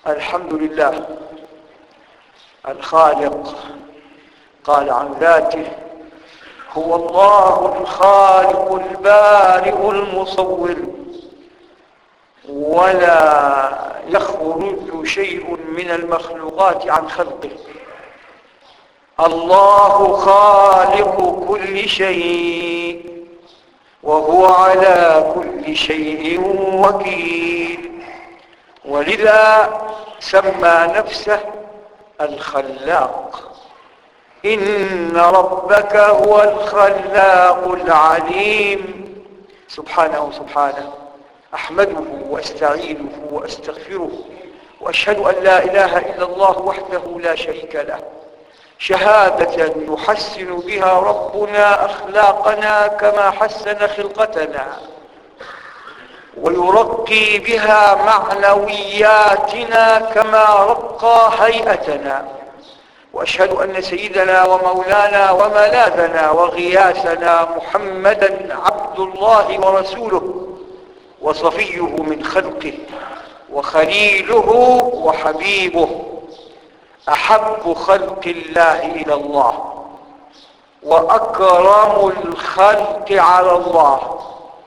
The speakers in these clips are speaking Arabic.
الحمد لله الخالق، قال عن ذاته: هو الله الخالق البارئ المصور، ولا يخرج شيء من المخلوقات عن خلقه. الله خالق كل شيء، وهو على كل شيء وكيل، ولذا سمى نفسه الخلاق. إن ربك هو الخلاق العليم. سبحانه أحمده وأستعينه وأستغفره، وأشهد أن لا إله إلا الله وحده لا شريك له، شهادة يحسن بها ربنا أخلاقنا كما حسن خلقتنا، ويرقي بها معنوياتنا كما رقى هيئتنا. وأشهد أن سيدنا ومولانا وملاذنا وغياثنا محمدا عبد الله ورسوله، وصفيه من خلقه، وخليله وحبيبه، أحب خلق الله إلى الله، وأكرم الخلق على الله.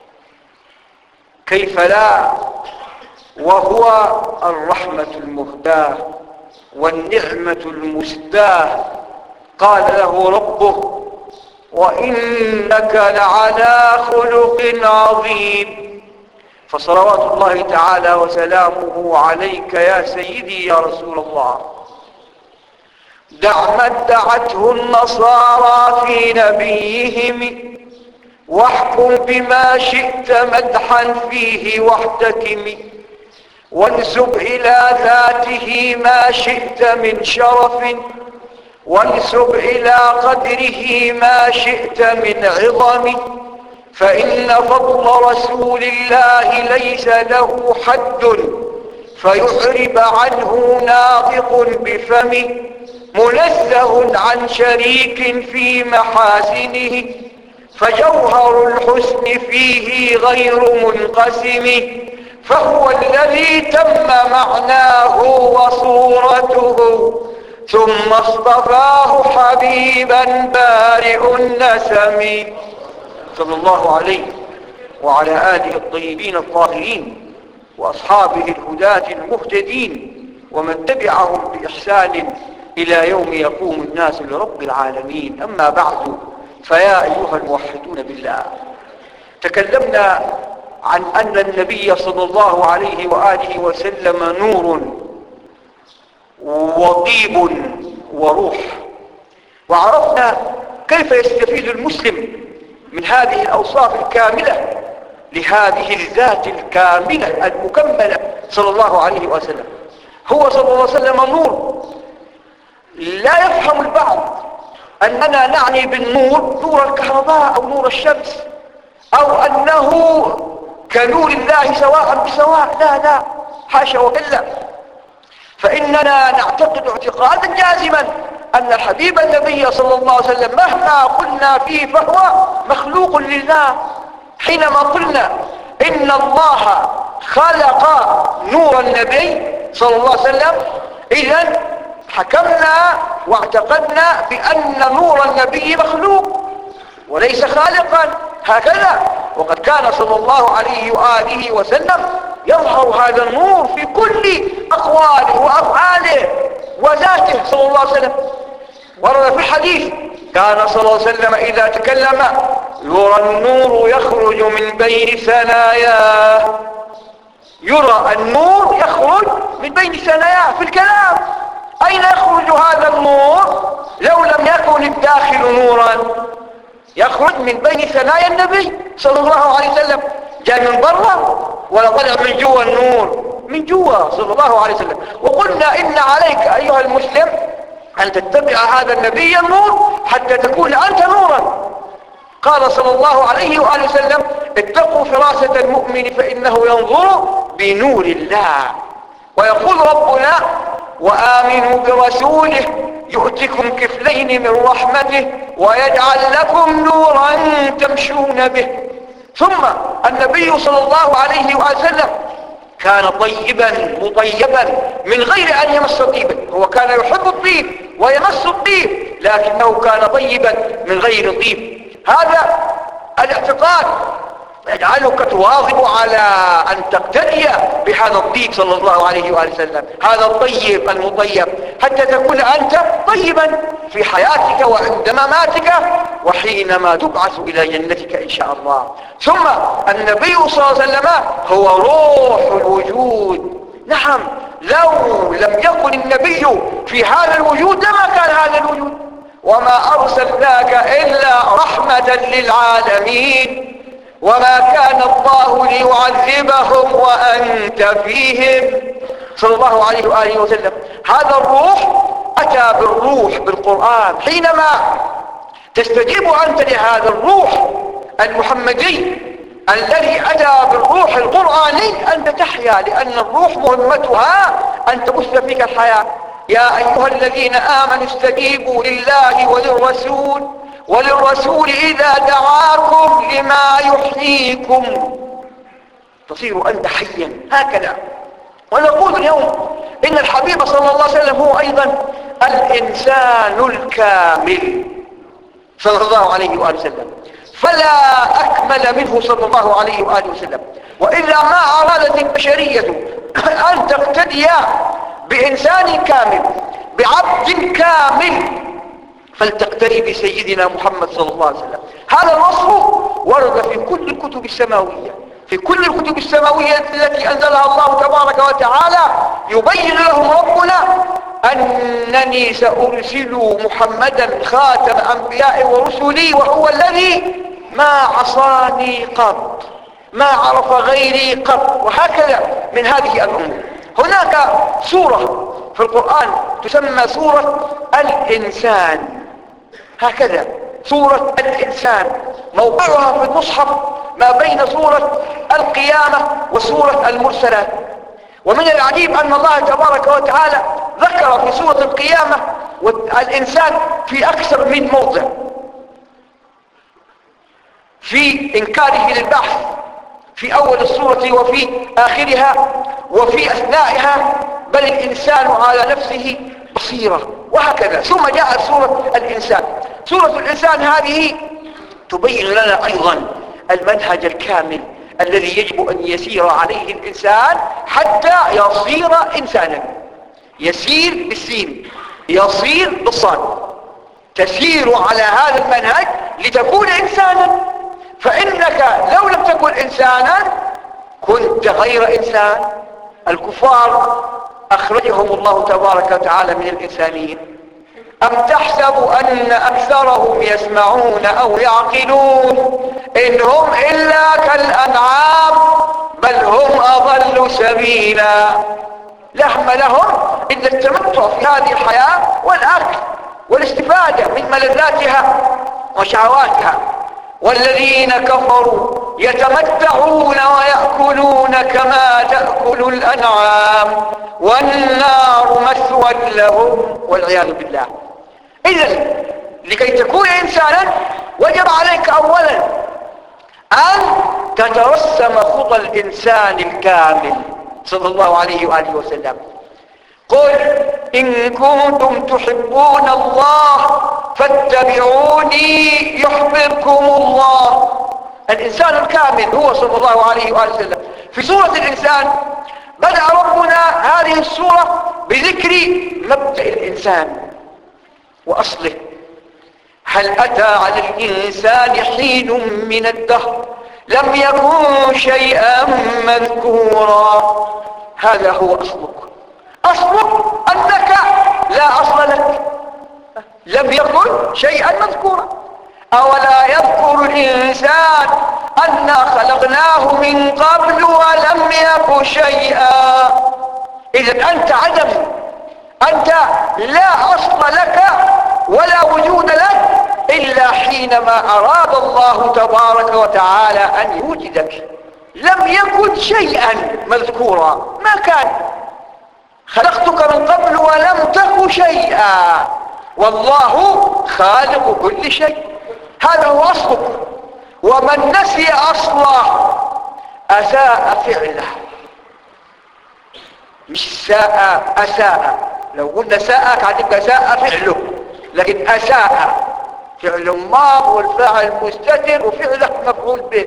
كيف لا، وهو الرحمة المهداة والنعمة المسداة. قال له ربه: وإنك لعلى خلق عظيم. فصلوات الله تعالى وسلامه عليك يا سيدي يا رسول الله. دع ما ادعته النصارى في نبيهم، واحكم بما شئت مدحا فيه واحتكم، وانسب إلى ذاته ما شئت من شرف، وانسب إلى قدره ما شئت من عظم، فإن فضل رسول الله ليس له حد، فيعرب عنه ناطق بفم، منزه عن شريك في محاسنه، فجوهر الحسن فيه غير منقسم، فهو الذي تم معناه وصورته، ثم اصطفاه حبيبا بارئ النسم. صلى الله عليه وعلى آله الطيبين الطاهرين، وأصحابه الهداة المهتدين، ومن تبعهم بإحسان إلى يوم يقوم الناس لرب العالمين. أما بعد، فيا أيها الموحدون بالله، تكلمنا عن أن النبي صلى الله عليه وآله وسلم نور وطيب وروح، وعرفنا كيف يستفيد المسلم من هذه الأوصاف الكاملة لهذه الذات الكاملة المكملة صلى الله عليه وسلم. هو صلى الله عليه وسلم نور. لا يفهم البعض أننا نعني بالنور نور الكهرباء أو نور الشمس، أو أنه كنور الله سواء بسواء. لا، حاشا وكلا. فإننا نعتقد اعتقادا جازما أن الحبيب النبي صلى الله عليه وسلم مهما قلنا فيه فهو مخلوق لله. حينما قلنا إن الله خلق نور النبي صلى الله عليه وسلم، إذن حكمنا واعتقدنا بأن نور النبي مخلوق وليس خالقا. هكذا، وقد كان صلى الله عليه وآله وسلم يظهر هذا النور في كل أقواله وأفعاله وذاته صلى الله عليه وسلم. ورد في الحديث: كان صلى الله عليه وسلم إذا تكلم يرى النور يخرج من بين ثناياه. يرى النور يخرج من بين ثناياه في الكلام. أين يخرج هذا النور لو لم يكن الداخل نورا؟ يخرج من بين ثنايا النبي صلى الله عليه وسلم. جاء من برا ولا طلع من جوا النور؟ من جوا صلى الله عليه وسلم. وقلنا إن عليك أيها المسلم أن تتبع هذا النبي النور حتى تكون أنت نورا. قال صلى الله عليه وآله وسلم: اتقوا فراسة المؤمن فإنه ينظر بنور الله. ويقول ربنا: وآمنوا برسوله يؤتكم كفلين من رحمته ويجعل لكم نورا تمشون به. ثم النبي صلى الله عليه وسلم كان طيبا مطيبا من غير أن يمس طيبا. هو كان يحب الطيب ويمس الطيب، لكنه كان طيبا من غير طيب. هذا الاعتقاد يجعلك تواظب على أن تقتدي بهذا الطيب صلى الله عليه وآله وسلم، هذا الطيب المطيب، حتى تكون أنت طيبا في حياتك وعند مماتك وحينما تبعث إلى جنتك إن شاء الله. ثم النبي صلى الله عليه وسلم هو روح الوجود. نعم، لو لم يكن النبي في هذا الوجود لما كان هذا الوجود. وما أرسلناك إلا رحمة للعالمين، وما كان الله ليعذبهم وأنت فيهم، صلى الله عليه وآله وسلم. هذا الروح أتى بالروح بالقرآن. حينما تستجيب أنت لهذا الروح المحمدي الذي أتى بالروح القرآني أنت تحيا، لأن الروح مهمتها أن تبث فيك الحياة. يا أيها الذين آمنوا استجيبوا لله وللرسول إذا دعاكم لما يحييكم تصير أنت حيا. هكذا. ونقول اليوم إن الحبيب صلى الله عليه وسلم هو أيضا الإنسان الكامل صلى الله عليه وآله وسلم، فلا أكمل منه صلى الله عليه وآله وسلم. وإلا ما أرادت البشرية أن تقتدي بإنسان كامل بعبد كامل فلتقتدي بسيدنا محمد صلى الله عليه وسلم. هذا الوصف ورد في كل الكتب السماوية، في كل الكتب السماوية التي أنزلها الله تبارك وتعالى يبين لهم ربنا أنني سأرسل محمدا خاتم أنبياء ورسلي وهو الذي ما عصاني قط، ما عرف غيري قط، وهكذا من هذه الأمور. هناك سورة في القرآن تسمى سورة الإنسان، هكذا سورة الإنسان، موقعها في المصحف ما بين سورة القيامة وسورة المرسلات. ومن العجيب أن الله تبارك وتعالى ذكر في سورة القيامة الإنسان في أكثر من موضع، في إنكاره للبعث في أول السورة وفي آخرها وفي أثنائها، بل الإنسان على نفسه بصيرة، وهكذا. ثم جاءت سورة الإنسان. سورة الإنسان هذه تبين لنا أيضا المنهج الكامل الذي يجب أن يسير عليه الإنسان حتى يصير إنسانا. يسير بالسين، يصير بالصاد. تسير على هذا المنهج لتكون إنسانا، فإنك لو لم تكن إنسانا كنت غير إنسان. الكفار أخرجهم الله تبارك وتعالى من الإنسانية. أم تحسب أن أكثرهم يسمعون أو يعقلون إن هم إلا كالأنعام بل هم أضل سبيلا. لهم إلا التمتع في هذه الحياة والأكل والاستفادة من ملذاتها وشهواتها، والذين كفروا يتمتعون ويأكلون كما تأكل الأنعام والنار مثوى لهم والعياذ بالله. إذن لكي تكون إنسانا وجب عليك أولا أن تترسم خطى الإنسان الكامل صلى الله عليه وآله وسلم. قل إن كنتم تحبون الله فاتبعوني يحببكم الله. الإنسان الكامل هو صلى الله عليه وآله وسلم. في سورة الإنسان بدأ ربنا هذه السورة بذكر مبدأ الإنسان وأصله. هل أتى على الإنسان حين من الدهر لم يكن شيئا مذكورا. هذا هو أصلك أنك لا أصل لك، لم يكن شيئا مذكورا. أولا يذكر الإنسان أنا خلقناه من قبل ولم يك شيئا. إذن أنت عدم، أنت لا أصل لك ولا وجود لك إلا حينما أراد الله تبارك وتعالى أن يوجدك. لم يكن شيئا مذكورا، ما كان. خلقتك من قبل ولم تك شيئا، والله خالق كل شيء. هذا هو أصلك. ومن نسي أصله أساء فعله. مش ساء أساء. لو قلنا ساء كان تبقى ساء فعله، لكن أساء فعل ماض والفاعل مستتر وفعله مفعول به.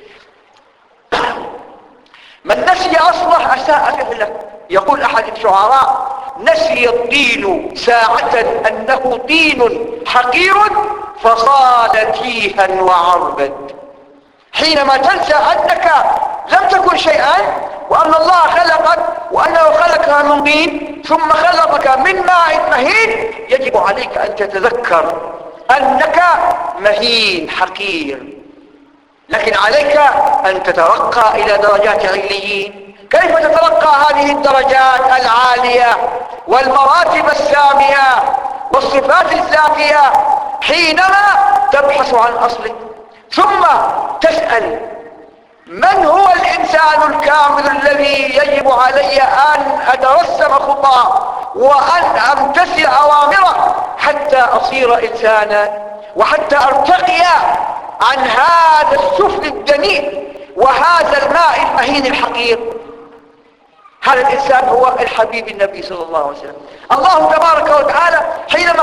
من نسي أصله أساء فعله. يقول أحد الشعراء: نسي الدين ساعة أنه دين حقير فصال تيها وعربا. حينما تنسى أنك لم تكن شيئا، وأن الله خلقك وأنه خلقك من طين ثم خلقك من ماء مهين، يجب عليك أن تتذكر أنك مهين حقير، لكن عليك أن تترقى إلى درجات عليين. كيف تترقى هذه الدرجات العالية والمراتب السامية والصفات الزاكية؟ حينما تبحث عن أصلك ثم تسأل: من هو الإنسان الكامل الذي يجب علي أن أترسم خطاه وأن أمتثل أوامره حتى أصير إنسانا، وحتى أرتقي عن هذا السفل الدنيء وهذا الماء المهين الحقير؟ هذا الإنسان هو الحبيب النبي صلى الله عليه وسلم. الله تبارك وتعالى حينما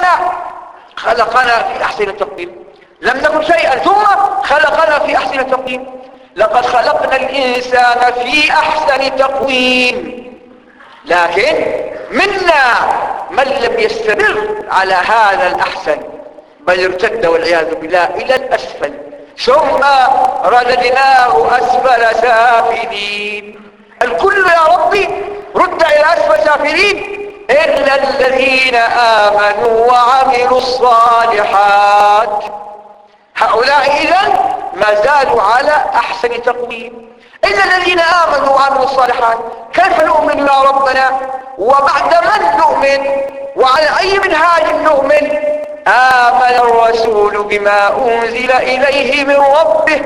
خلقنا في أحسن تقويم، لم نكن شيئا ثم خلقنا في أحسن تقويم. لقد خلقنا الإنسان في أحسن تقويم، لكن منا من لم يستمر على هذا الأحسن بل ارتد والعياذ بالله إلى الأسفل، ثم رددناه أسفل سافلين. الكل يا ربي رد إلى أسفل سافلين إلا الذين آمنوا وعملوا الصالحات. هؤلاء إذن ما زالوا على أحسن تقويم. إلا الذين آمنوا وعملوا الصالحات. كيف نؤمن يا ربنا وبعد من نؤمن وعلى أي منهاج نؤمن؟ آمن الرسول بما أنزل إليه من ربه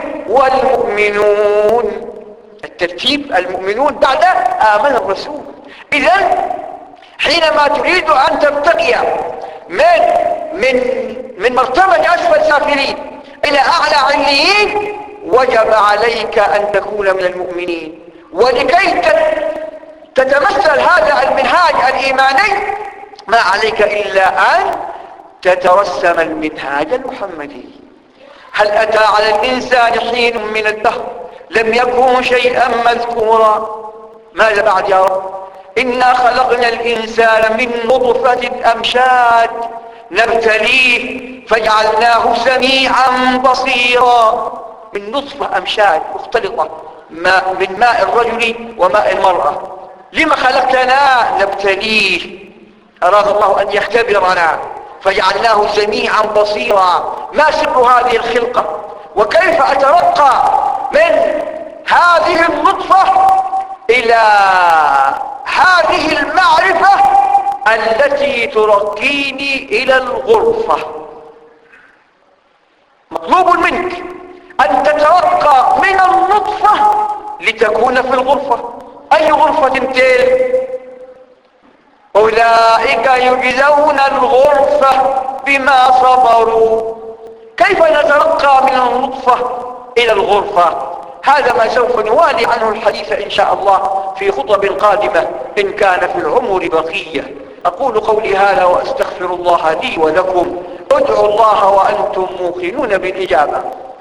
والمؤمنون. الترتيب المؤمنون بعد آمن الرسول. إذن حينما تريد أن ترتقي من مرتبة أسفل سافلين إلى أعلى عليين وجب عليك أن تكون من المؤمنين. ولكي تتمثل هذا المنهاج الإيماني ما عليك إلا أن تترسم المنهاج المحمدي. هل أتى على الإنسان حين من الدهر لم يكن شيئا مذكورا؟ ماذا بعد يا رب؟ إنا خلقنا الإنسان من نطفة أمشاج نبتليه فجعلناه سميعا بصيرا. من نطفة أمشاج مختلطة من ماء الرجل وماء المرأة. لما خلقتنا؟ نبتليه. أراد الله أن يختبرنا فجعلناه سميعا بصيرا. ما سر هذه الخلقة؟ وكيف أترقى من هذه النطفة إلى هذه المعرفة التي ترقيني إلى الغرفة؟ مطلوب منك أن تترقى من النطفة لتكون في الغرفة. أي غرفة تلك؟ أولئك يجزون الغرفة بما صبروا. كيف نترقى من النطفة إلى الغرفة؟ هذا ما سوف نوالي عنه الحديث إن شاء الله في خطب قادمة إن كان في العمر بقية. أقول قولي هذا وأستغفر الله لي ولكم. ادعوا الله وأنتم موقنون بالإجابة.